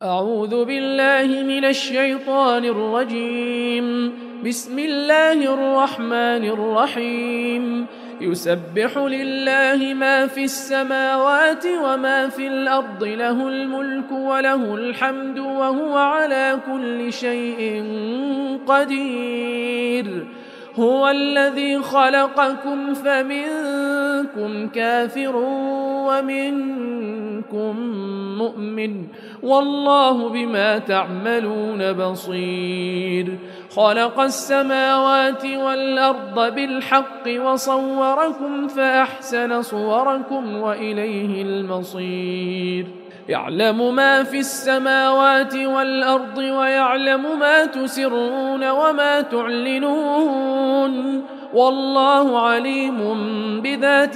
أعوذ بالله من الشيطان الرجيم. بسم الله الرحمن الرحيم. يسبح لله ما في السماوات وما في الأرض، له الملك وله الحمد وهو على كل شيء قدير. هو الذي خلقكم فمنكم كافر ومنكم مؤمن، والله بما تعملون بصير. خلق السماوات والأرض بالحق وصوركم فأحسن صوركم وإليه المصير. يعلم ما في السماوات والأرض ويعلم ما تسرون وما تعلنون، والله عليم بذات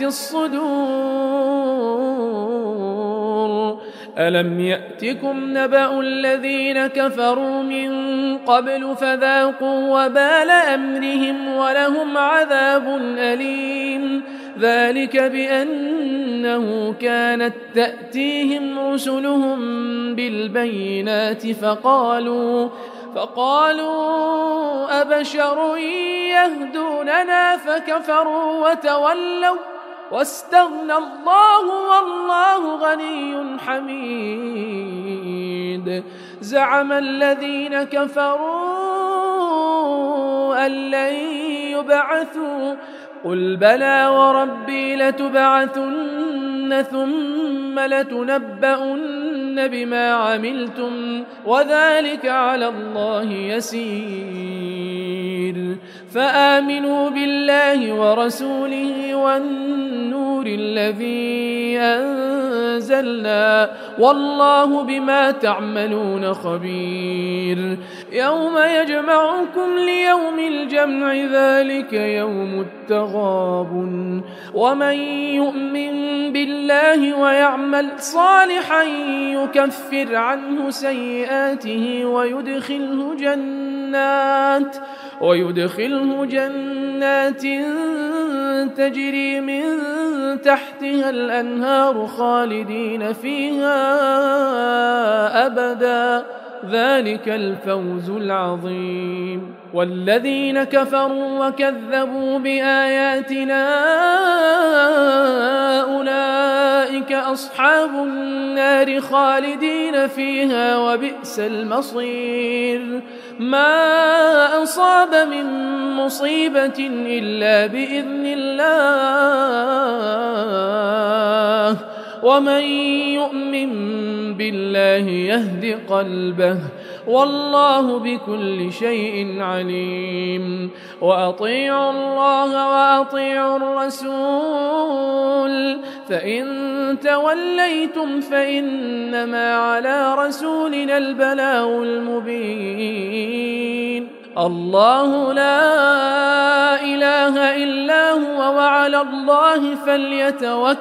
الصدور. ألم يأتكم نبأ الذين كفروا من قبل فذاقوا وبال أمرهم ولهم عذاب أليم. ذلك بأنه كانت تأتيهم رسلهم بالبينات فقالوا أبشر يهدوننا فكفروا وتولوا واستغنى الله والله غني حميد. زعم الذين كفروا أن لن يبعثوا، قل بلى وربي لتبعثن ثم لتنبؤن بما عملتم وذلك على الله يسير. فآمنوا بالله ورسوله والنور الذي أنزلنا، والله بما تعملون خبير. يوم يجمعكم ليوم الجمع، ذلك يوم التغابن. ومن يؤمن بالله ويعمل صالحا يكفر عنه سيئاته ويدخله جنات تجري من تحتها الأنهار خالدين فيها أبدا، ذلك الفوز العظيم. والذين كفروا وكذبوا بآياتنا أولئك أصحاب النار خالدين فيها وبئس المصير. ما أصاب من مصيبة إلا بإذن الله، ومن يؤمن بالله يهد قلبه، والله بكل شيء عليم. وأطيعوا الله وأطيعوا الرسول، فإن توليتم فإنما على رسولنا البلاغ المبين. الله لا إله إلا هو، وعلى الله فليتوكل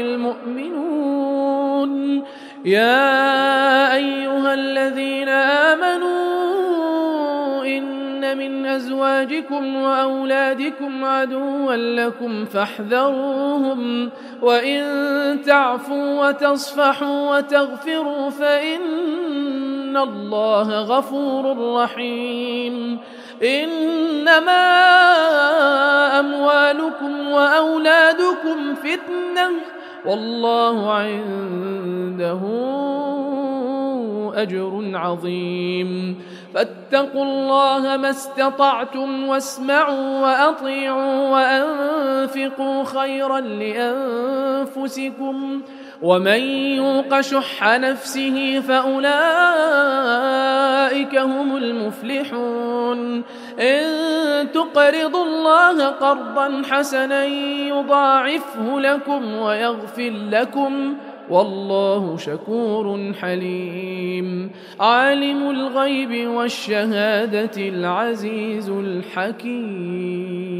المؤمنون. يا أيها الذين آمنوا إن من أزواجكم وأولادكم عدوا لكم فاحذروهم، وإن تعفوا وتصفحوا وتغفروا فإن الله غفور رحيم. إنما أموالكم وأولادكم فتنة، والله عنده أجر عظيم. فاتقوا الله ما استطعتم، واسمعوا وأطيعوا وأنفقوا خيرا لأنفسكم، ومن يوق شح نفسه فأولئك هم المفلحون. إن تقرضوا الله قرضا حسنا يضاعفه لكم ويغفر لكم، والله شكور حليم. عالم الغيب والشهادة العزيز الحكيم.